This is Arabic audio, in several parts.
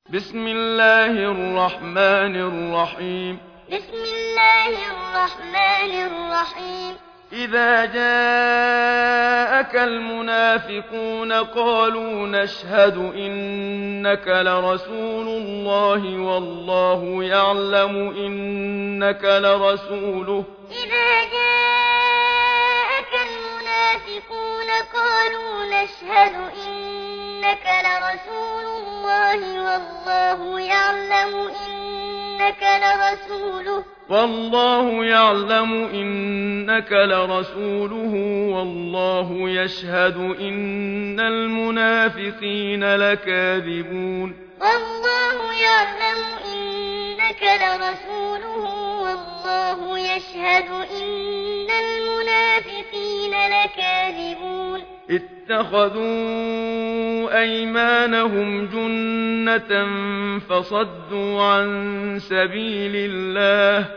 بسم الله الرحمن الرحيم بسم الله الرحمن الرحيم إذا جاءك المنافقون قالوا نشهد إنك لرسول الله والله يعلم إنك لرسوله إذا جاءك المنافقون قالوا نشهد إنك لرسول الله والله يعلم إنك لرسوله والله يشهد إن المنافقين لكاذبون والله يعلم إنك لرسوله والله يشهد إن المنافقين لكاذبون اتخذوا أيمانهم جنة فصدوا عن سبيل الله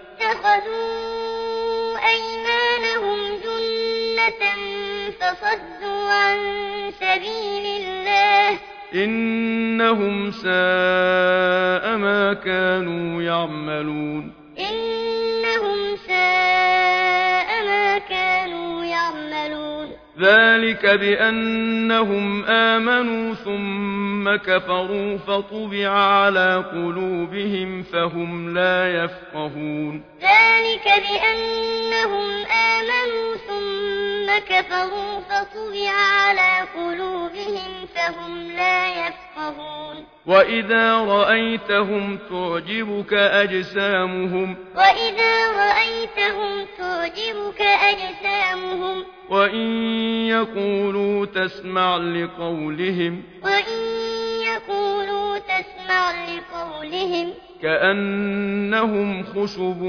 اتخذوا أيمانهم جنة فصدوا عن سبيل الله إنهم ساء ما كانوا يعملون إنهم ساء ما كانوا يعملون ذلك بأنهم آمنوا ثم كفروا فطبع على قلوبهم فهم لا يفقهون ذلك بأنهم آمنوا ثم كفروا فطبع على قلوبهم فهم لا يفقهون وإذا رأيتهم تعجبك أجسامهم وإن يقولوا تسمع لقولهم كأنهم خشب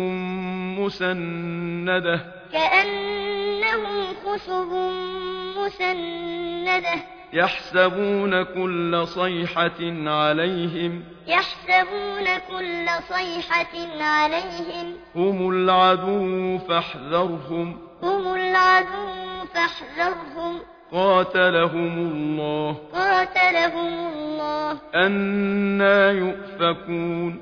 مسندة يحسبون كل صيحة عليهم هم العدو فاحذرهم قاتلهم الله أنى يؤفكون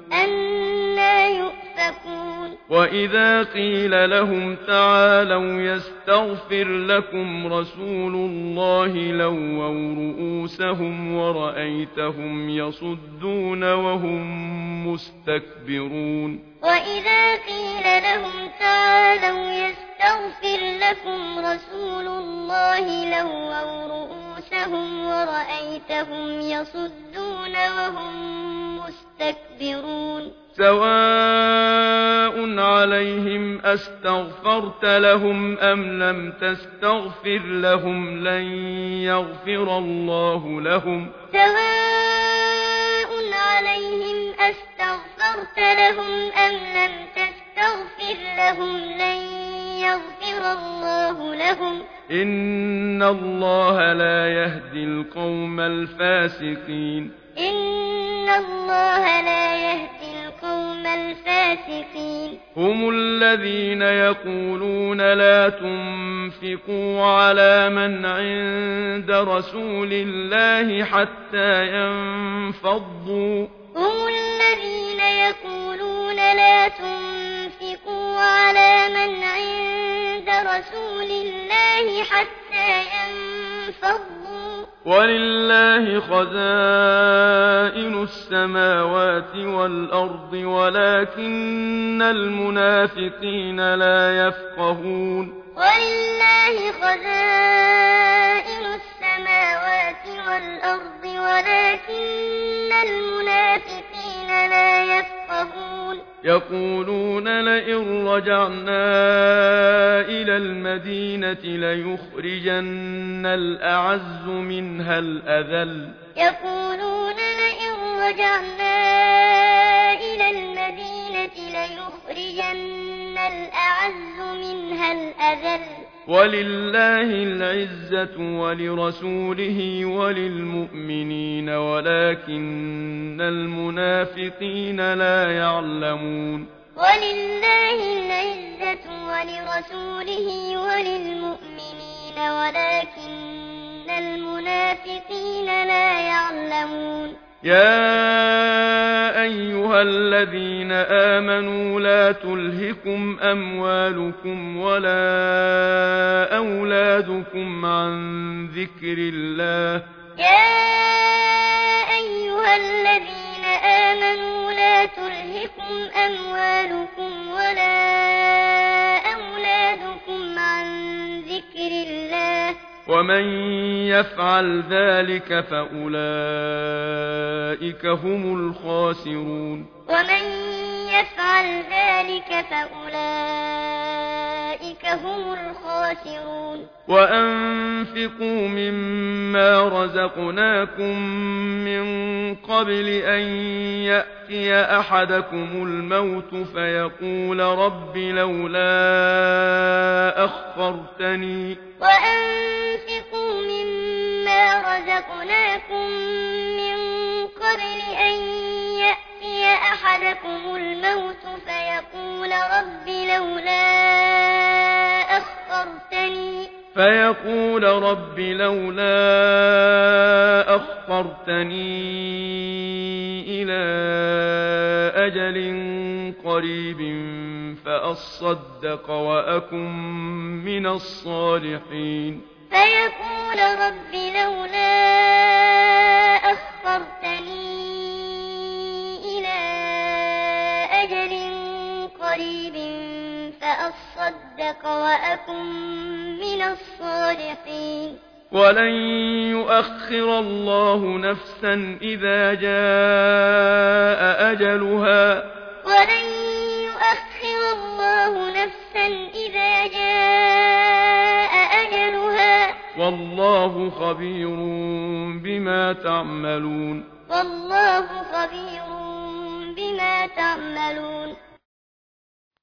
وإذا قيل لهم تعالوا يستغفر لكم رسول الله لووا رؤوسهم ورأيتهم يصدون وهم مستكبرون وإذا قيل لهم تعالوا يستغفر لكم رسول الله لووا رؤوسهم ورأيتهم يصدون وهم مستكبرون سواء عليهم أستغفرت لهم أم لم تستغفر لهم لن يغفر الله لهم سواء عليهم أستغفرت لهم أم لم تستغفر لهم لن يغفر الله لهم إن الله لا يهدي القوم الفاسقين هم الذين يقولون لا تنفقوا على من عند رسول الله حتى ينفضوا ولله خزائن السماوات والأرض ولكن المنافقين لا يفقهون ولله خزائن السماوات والأرض ولكن المنافقين لا يفقهون يقولون لئن رجعنا إلى المدينة ليخرجن الأعز منها الأذل ولله العزة ولرسوله وللمؤمنين ولكن المنافقين لا يعلمون ولله العزة ولرسوله وللمؤمنين ولكن. ولكن المنافقين لا يعلمون ولله العزة ولرسوله وللمؤمنين ولكن المنافقين لا يعلمون. يا أيها الذين آمنوا لا تتخذوا بطانة من دونكم لا يألونكم خبالا ودوا ما عنتم حريصون عليكم الخير وأعدوا لكم الفتنة وقد جاء أمر الله والله عليم. يا أيها الذين آمنوا لا تلهكم أموالكم ولا أولادكم عن ذكر الله يا أيها الذين آمنوا لا تلهكم أموالكم ولا أولادكم عن ذكر الله ومن يفعل ذلك فأولئك هم الخاسرون ومن يفعل ذلك فأولئك هم الخاسرون وأنفقوا مما رزقناكم من قبل أن يأتي أحدكم الموت فيقول رب لولا أخرتني وأنفقوا مما رزقناكم من قبل أن يأتي أحدكم الموت فيقول رب لولا أخرتني إلى أجل قريب فأصدق وأكن من الصالحين فيقول رب لولا أخرتني إلى أجل قريب فأصدق وأكن من الصالحين ولن يؤخر الله نفسا إذا جاء أجلها والله خبير بما تعملون